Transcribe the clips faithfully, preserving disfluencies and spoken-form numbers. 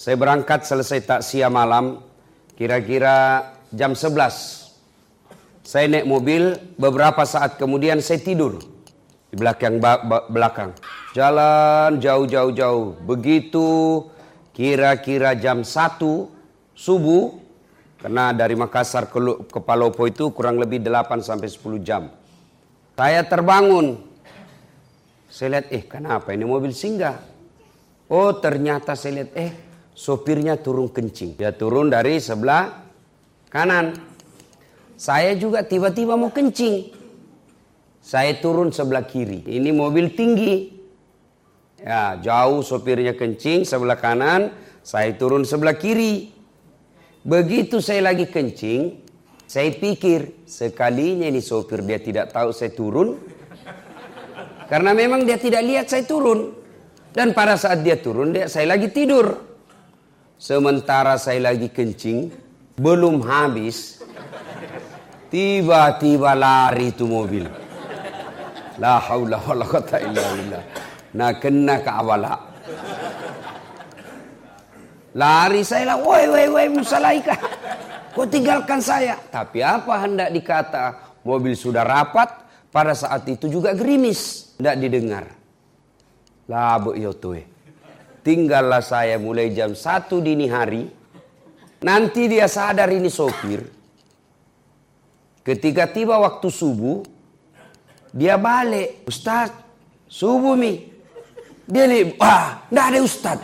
Saya berangkat selesai takziah malam, kira-kira jam sebelas. Saya naik mobil, beberapa saat kemudian saya tidur di belakang belakang. Jalan jauh-jauh-jauh. Begitu kira-kira jam satu subuh, karena dari Makassar ke, ke Palopo itu kurang lebih delapan sampai sepuluh jam. Saya terbangun. Saya lihat, eh kenapa ini mobil singgah? Oh ternyata saya lihat, eh sopirnya turun kencing. Dia turun dari sebelah kanan. Saya juga tiba-tiba mau kencing. Saya turun sebelah kiri. Ini mobil tinggi. Ya, jauh sopirnya kencing sebelah kanan. Saya turun sebelah kiri. Begitu saya lagi kencing, saya pikir sekalinya ini sopir dia tidak tahu saya turun. Karena memang dia tidak lihat saya turun. Dan pada saat dia turun, dia, saya lagi tidur. Sementara saya lagi kencing, belum habis, tiba-tiba lari itu mobil. La haula wala quwata illa billah. Nah kena ke awala. Lari saya lah, woi woi woi musalaika. Kau tinggalkan saya. Tapi apa hendak dikata, mobil sudah rapat, pada saat itu juga gerimis, tidak didengar. Lah bu yotoe. Tinggallah saya mulai jam satu dini hari. Nanti dia sadar ini sopir. Ketika tiba waktu subuh, dia balik. Ustaz, subuh mi. Dia nih, ah, enggak ada Ustaz.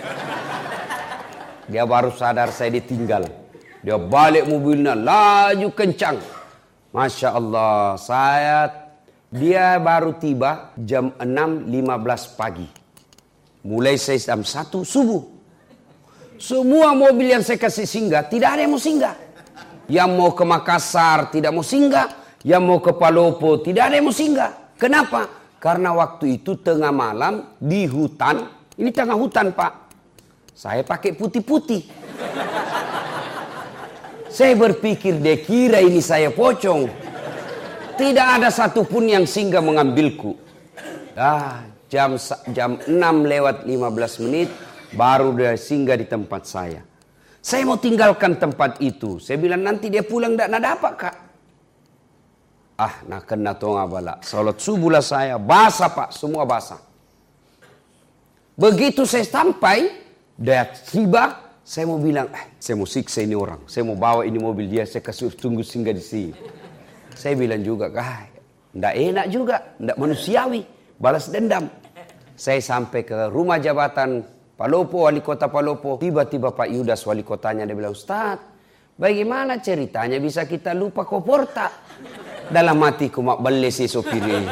Dia baru sadar saya ditinggal. Dia balik mobilnya, laju kencang. Masya Allah, saya, dia baru tiba jam enam lima belas pagi. Mulai saya jam satu subuh. Semua mobil yang saya kasih singgah, tidak ada yang mau singgah. Yang mau ke Makassar tidak mau singgah. Yang mau ke Palopo tidak ada yang mau singgah. Kenapa? Karena waktu itu tengah malam di hutan. Ini tengah hutan Pak. Saya pakai putih-putih. Saya berpikir dia kira ini saya pocong. Tidak ada satupun yang singgah mengambilku. Ah. Jam, jam enam lewat lima belas menit baru dia singgah di tempat saya. Saya mau tinggalkan tempat itu. Saya bilang nanti dia pulang tidak ada apa kak. Ah nak kena tonga bala. Salat subuh lah saya. Basah pak. Semua basah. Begitu saya sampai. Dia tiba. Saya mau bilang. Eh, saya mau siksa ini orang. Saya mau bawa ini mobil dia. Saya kasih tunggu singgah di sini. Saya bilang juga. Ah, tidak enak juga. Tidak manusiawi. Balas dendam. Saya sampai ke rumah jabatan Palopo, wali kota Palopo. Tiba-tiba Pak Yudas wali kotanya dia bilang, Ustaz, bagaimana ceritanya bisa kita lupa koporta? Dalam hatiku mak beli si sopir ini.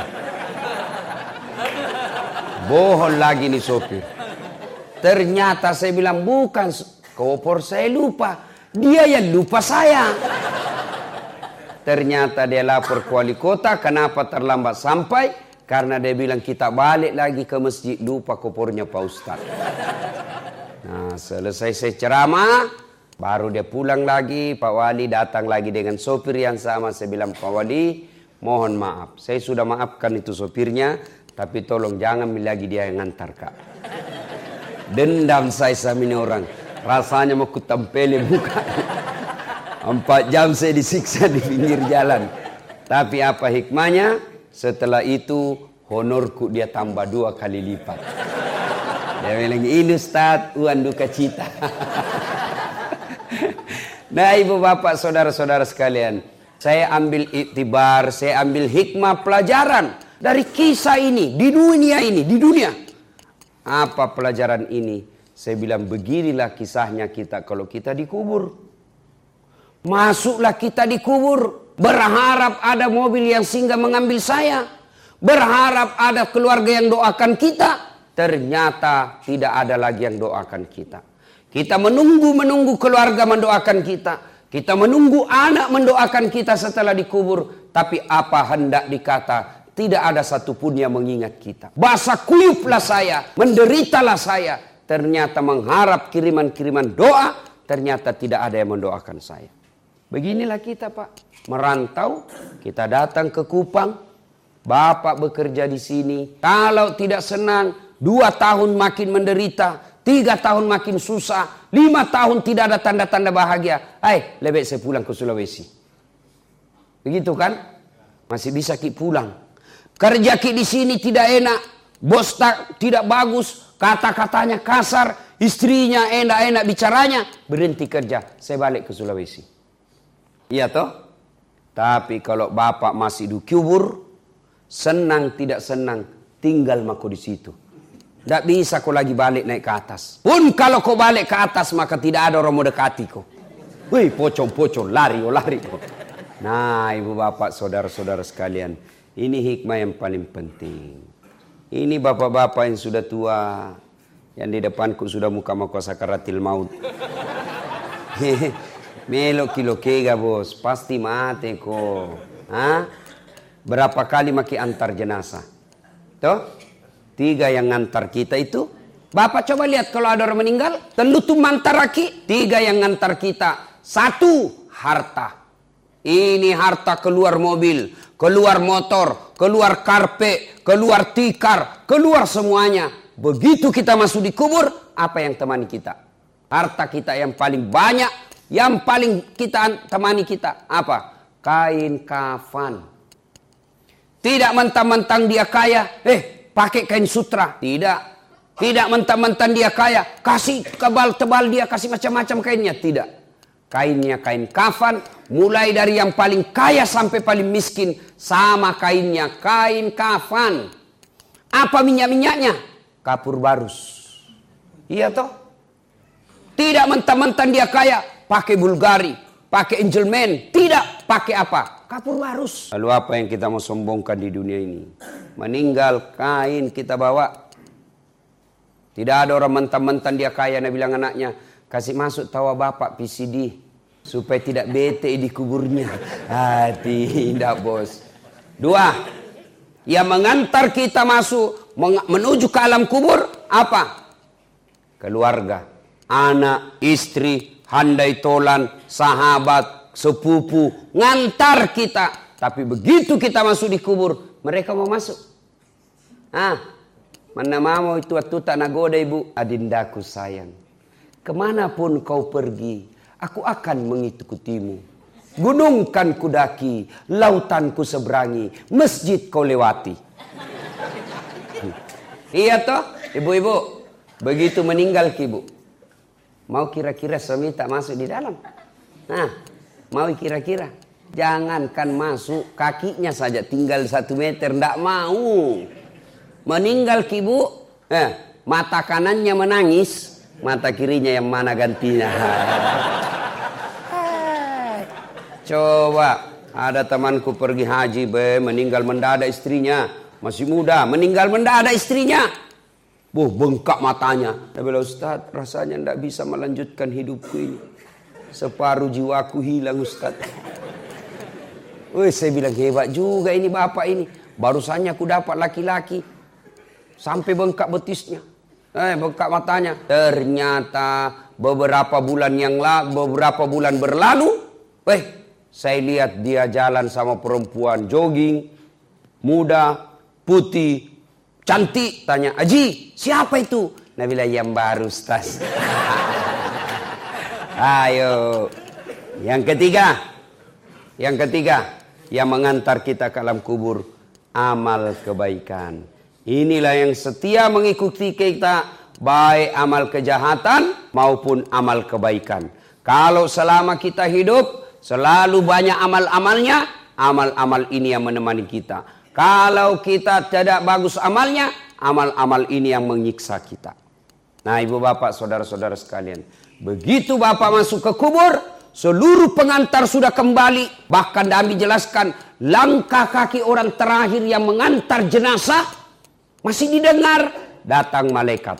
Bohong lagi nih sopir. Ternyata saya bilang bukan kopor saya lupa. Dia yang lupa saya. Ternyata dia lapor ke wali kota. Kenapa terlambat sampai? Karena dia bilang kita balik lagi ke masjid, lupa kopornya Pak Ustaz. Nah selesai saya ceramah, baru dia pulang lagi, Pak Wali datang lagi dengan sopir yang sama. Saya bilang Pak Wali mohon maaf, saya sudah maafkan itu sopirnya, tapi tolong jangan lagi dia yang ngantar kak. Dendam saya sama ini orang, rasanya mau kutempeli muka. Empat jam saya disiksa di pinggir jalan. Tapi apa hikmahnya? Setelah itu honorku dia tambah dua kali lipat. Dia bilang ini Ustaz, uang duka cita. Nah ibu bapak saudara-saudara sekalian, saya ambil iktibar, saya ambil hikmah pelajaran dari kisah ini di dunia ini, di dunia. Apa pelajaran ini? Saya bilang beginilah kisahnya kita kalau kita dikubur. Masuklah kita dikubur. Berharap ada mobil yang singgah mengambil saya. Berharap ada keluarga yang doakan kita. Ternyata tidak ada lagi yang doakan kita. Kita menunggu-menunggu keluarga mendoakan kita. Kita menunggu anak mendoakan kita setelah dikubur. Tapi apa hendak dikata, tidak ada satupun yang mengingat kita. Basah kuyuplah saya, menderitalah saya. Ternyata mengharap kiriman-kiriman doa, ternyata tidak ada yang mendoakan saya. Beginilah kita Pak. Merantau, kita datang ke Kupang, Bapak bekerja di sini. Kalau tidak senang, dua tahun makin menderita, tiga tahun makin susah, lima tahun tidak ada tanda-tanda bahagia. Hai, lebih saya pulang ke Sulawesi. Begitu kan? Masih bisa ki pulang. Kerja ki di sini tidak enak, bos tak, tidak bagus, kata-katanya kasar, istrinya enak-enak bicaranya, berhenti kerja, saya balik ke Sulawesi. Iya toh? Tapi kalau bapak masih di kubur, senang tidak senang, tinggal mako di situ. Tidak bisa kau lagi balik naik ke atas. Pun kalau kau balik ke atas, maka tidak ada orang mau dekati kau. Wih, pocong-pocong, lari, oh lari. Nah, ibu bapak, saudara-saudara sekalian, ini hikmah yang paling penting. Ini bapak-bapak yang sudah tua, yang di depanku sudah muka muka sakaratil maut. Melok kilo kega bos, pasti mati kok. Hah? Berapa kali maki antar jenazah? Tuh, tiga yang ngantar kita itu. Bapak coba lihat kalau ada orang meninggal, tentu mantar laki. Tiga yang ngantar kita. Satu, harta. Ini harta keluar mobil, keluar motor, keluar karpet, keluar tikar, keluar semuanya. Begitu kita masuk di kubur, apa yang temani kita? Harta kita yang paling banyak, yang paling kita temani kita. Apa? Kain kafan. Tidak mentang-mentang dia kaya, eh pakai kain sutra. Tidak. Tidak mentang-mentang dia kaya, kasih tebal-tebal dia, kasih macam-macam kainnya. Tidak. Kainnya kain kafan, mulai dari yang paling kaya sampai paling miskin, sama kainnya, kain kafan. Apa minyak-minyaknya? Kapur barus. Iya toh? Tidak mentang-mentang dia kaya, pakai Bulgari, pakai Angelman. Tidak, pakai apa? Kapur barus. Lalu apa yang kita mau sombongkan di dunia ini? Meninggal, kain kita bawa. Tidak ada orang mentang-mentang dia kaya, Nabi bilang anaknya, kasih masuk tawa bapak P C D supaya tidak bete di kuburnya. Ah, tidak bos. Dua, yang mengantar kita masuk menuju ke alam kubur apa? Keluarga, anak, istri, handai tolan, sahabat, sepupu, ngantar kita. Tapi begitu kita masuk di kubur, mereka mau masuk. Ah, mana mau itu waktu tak nagoda ibu, adindaku sayang. Kemanapun kau pergi, aku akan mengikutimu. Gunung kan kudaki, lautan ku seberangi, masjid kau lewati. Iya toh, ibu-ibu. Begitu meninggal ibu, mau kira-kira suami tak masuk di dalam? Nah, mau kira-kira? Jangankan masuk, kakinya saja tinggal satu meter, ndak mau. Meninggal ibu, eh, mata kanannya menangis. Mata kirinya yang mana gantinya? Coba ada temanku pergi haji be, meninggal mendadak istrinya, masih muda, meninggal mendadak istrinya. Boh, bengkak matanya. Dia bilang, Ustaz, rasanya tidak bisa melanjutkan hidupku ini. Separuh jiwaku hilang Ustaz. Wih, saya bilang hebat juga ini bapak ini. Barusannya aku dapat laki-laki sampai bengkak betisnya. Eh, bengkak matanya. Ternyata beberapa bulan yang lalu, beberapa bulan berlalu, eh, saya lihat dia jalan sama perempuan jogging, muda, putih, cantik. Tanya, Aji, siapa itu? Nah, bilang yang baru, Ustaz. Ayo. Yang ketiga, yang ketiga, yang mengantar kita ke alam kubur, amal kebaikan. Inilah yang setia mengikuti kita, baik amal kejahatan maupun amal kebaikan. Kalau selama kita hidup, selalu banyak amal-amalnya, amal-amal ini yang menemani kita. Kalau kita tidak bagus amalnya, amal-amal ini yang menyiksa kita. Nah, ibu bapak, saudara-saudara sekalian, begitu bapak masuk ke kubur, seluruh pengantar sudah kembali. Bahkan kami jelaskan, langkah kaki orang terakhir yang mengantar jenazah masih didengar, datang malaikat.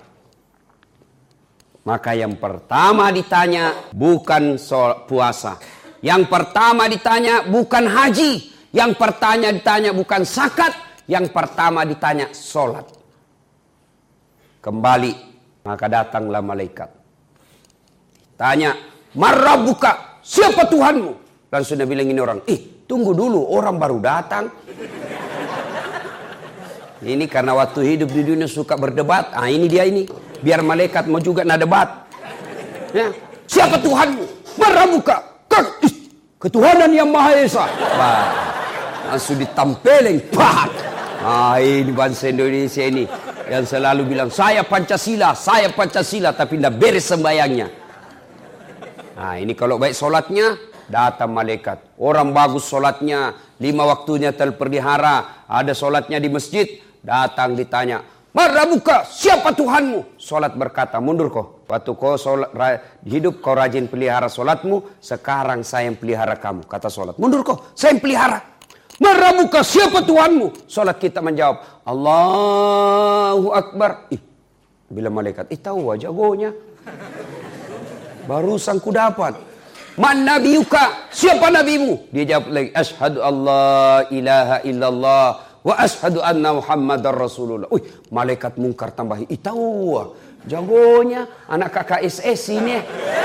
Maka yang pertama ditanya bukan soal puasa. Yang pertama ditanya bukan haji. Yang pertama ditanya bukan zakat. Yang pertama ditanya sholat. Kembali, maka datanglah malaikat. Tanya, Marrabbuka, siapa Tuhanmu? Langsung dia bilang ini orang, eh tunggu dulu, orang baru datang. Ini karena waktu hidup di dunia suka berdebat. Ah, ini dia ini. biar malaikat mau juga nak debat. Ya. Siapa Tuhanmu? Meramuka. Ketuhanan yang Maha Esa. Bah, langsung ditampelin. Bah. Ah, ini bangsa Indonesia ini yang selalu bilang saya Pancasila, saya Pancasila, tapi tidak beres sembayangnya. Nah, ini kalau baik solatnya, datang malaikat. Orang bagus solatnya, lima waktunya terpelihara, ada solatnya di masjid, datang ditanya, Marabuka, siapa Tuhanmu? Solat berkata, mundur kau. Waktu kau solat, hidup kau rajin pelihara solatmu, sekarang saya yang pelihara kamu. Kata solat, mundur kau, saya yang pelihara. Marabuka, siapa Tuhanmu? Solat kita menjawab, Allahu Akbar. Ih, bila malaikat, ih tahu aja jagonya. Barusan ku dapat. Man nabiyuka, siapa nabimu? Dia jawab lagi, asyhadu Allah ilaha illallah wa asyhadu anna Muhammadar Rasulullah. Uy, malaikat mungkar tambahi, ih tahu jagonya anak K K S S ini.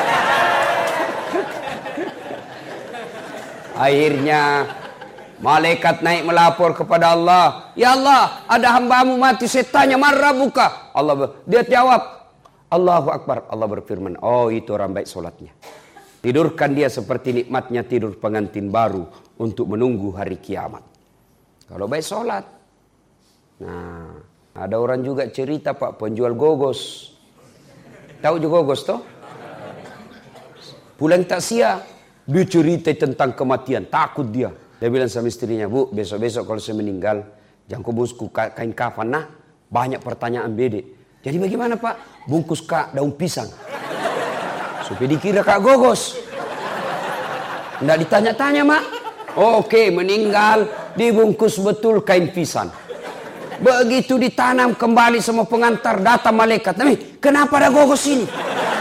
Akhirnya malaikat naik melapor kepada Allah. Ya Allah, ada hambamu mati, saya tanya, marabuka? Allah, dia jawab, Allahu Akbar. Allah berfirman, oh itu orang baik solatnya. Tidurkan dia seperti nikmatnya tidur pengantin baru untuk menunggu hari kiamat. Kalau baik solat. Nah, ada orang juga cerita Pak, penjual gogos. Tahu juga gogos toh? Pulang takziah, dia cerita tentang kematian, takut dia. Dia bilang sama istrinya, Bu, besok-besok kalau saya meninggal, jangan kau bungkus kain kafan. Nah, banyak pertanyaan bede. Jadi bagaimana Pak? Bungkus kak daun pisang. Supaya dikira kak gogos. Nggak ditanya-tanya mak. Oh, oke, okay, meninggal, dibungkus betul kain pisang. Begitu ditanam kembali semua pengantar, datang malaikat. Tapi kenapa ada gogos ini?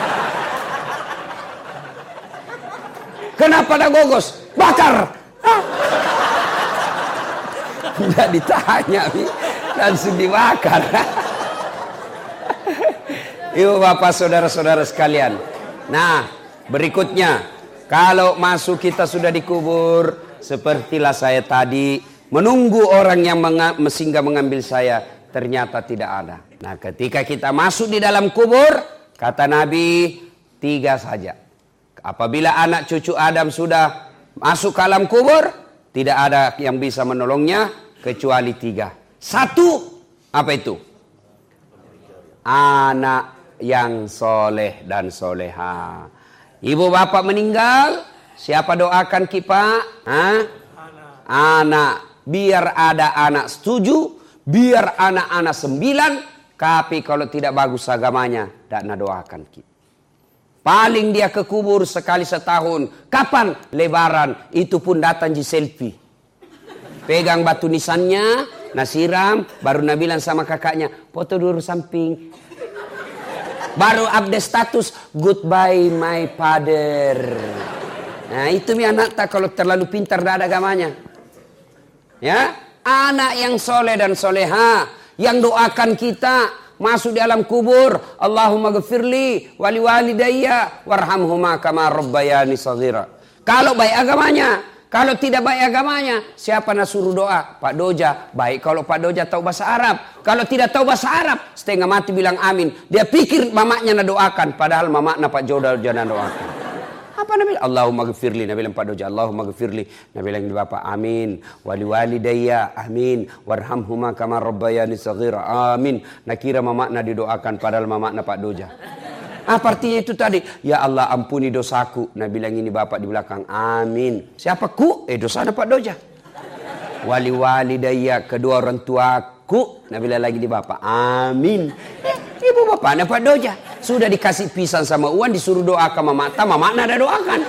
Kenapa ada gogos? Bakar! Tidak ditanya, langsung dibakar. Ibu bapak saudara-saudara sekalian. Nah, berikutnya, kalau masuk kita sudah dikubur, sepertilah saya tadi menunggu orang yang singgah mengambil saya, ternyata tidak ada. Nah, ketika kita masuk di dalam kubur, kata Nabi, tiga saja. Apabila anak cucu Adam sudah masuk ke alam kubur, tidak ada yang bisa menolongnya kecuali tiga. Satu, apa itu? Anak yang soleh dan soleha. Ibu bapak meninggal, siapa doakan kita? Hah? Anak. Biar ada anak setuju, biar anak-anak sembilan, tapi kalau tidak bagus agamanya, tidak nak doakan kita. Paling dia ke kubur sekali setahun. Kapan? Lebaran. Itu pun datang di selfie. Pegang batu nisannya, nasiram, baru nak bilang sama kakaknya, foto dulu samping. Baru update status, goodbye my father. Nah itu mi anak tak kalau terlalu pintar dah ada agamanya. Ya, anak yang soleh dan soleha, yang doakan kita masuk di alam kubur. Allahumma ghafirli wali walidayya warhamhuma kama rabbayani shaghira. Kalau baik agamanya, kalau tidak baik agamanya, siapa nak suruh doa? Pak Doja. Baik kalau Pak Doja tahu bahasa Arab. Kalau tidak tahu bahasa Arab, setengah mati bilang amin. Dia pikir mamaknya nak doakan, padahal mamaknya Pak Doja jangan doakan. Apa Nabi? Allahumma ghafirli. Nabi bilang Pak Doja, Allahumma ghafirli. Nabi bilang di bapak, amin. Wali walidayya, amin. Warhamhuma kama rabbayani shaghira, amin. Nak kira mamaknya didoakan, padahal mamaknya Pak Doja. Apa artinya itu tadi? Ya Allah ampuni dosaku. Nabi bilang ini bapak di belakang, amin. Siapa ku? Eh dosanya Pak Doja. Wali walidayya, kedua orang tuaku. Nabi bilang lagi di bapak, amin. Eh, ibu bapaknya Pak Doja. Sudah dikasih pisang sama Uwan, disuruh doakan mama ta, mamaknya ada doakan.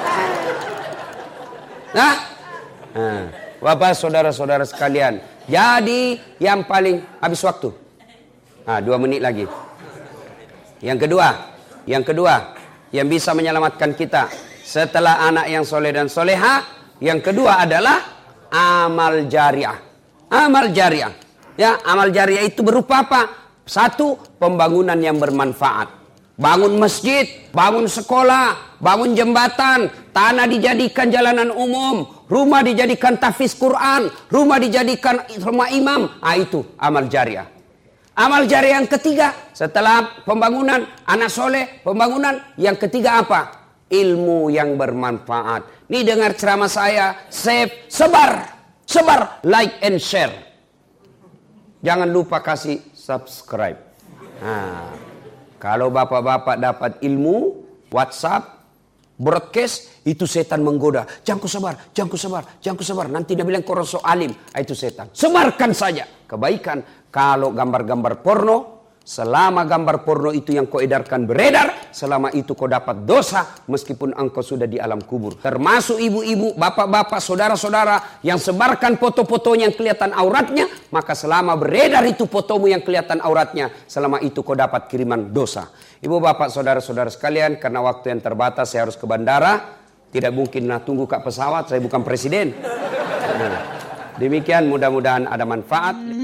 Nah, nah, bapak saudara-saudara sekalian. Jadi yang paling habis waktu. Nah, dua menit lagi. Yang kedua, yang kedua yang bisa menyelamatkan kita setelah anak yang soleh dan soleha, yang kedua adalah amal jariah. Amal jariah. Ya, amal jariah itu berupa apa? Satu, pembangunan yang bermanfaat. Bangun masjid, bangun sekolah, bangun jembatan, tanah dijadikan jalanan umum, rumah dijadikan tahfiz Quran, rumah dijadikan rumah imam. Ah itu amal jariah. Amal jariah yang ketiga setelah pembangunan anak soleh, pembangunan yang ketiga apa? Ilmu yang bermanfaat. Nih dengar ceramah saya, save, sebar, sebar, like and share. Jangan lupa kasih subscribe. Nah, kalau bapak-bapak dapat ilmu, WhatsApp, broadcast, itu setan menggoda. Jangan ku sebar, jangan ku sebar, jangan ku sebar. Nanti dia bilang kau rasa alim. Itu setan. Sebarkan saja kebaikan. Kalau gambar-gambar porno, selama gambar porno itu yang kau edarkan beredar, selama itu kau dapat dosa meskipun engkau sudah di alam kubur. Termasuk ibu-ibu, bapak-bapak, saudara-saudara yang sebarkan foto-fotonya yang kelihatan auratnya, maka selama beredar itu fotomu yang kelihatan auratnya, selama itu kau dapat kiriman dosa. Ibu bapak saudara-saudara sekalian, karena waktu yang terbatas saya harus ke bandara. Tidak mungkin nah tunggu kak pesawat, saya bukan presiden. Nah, demikian mudah-mudahan ada manfaat.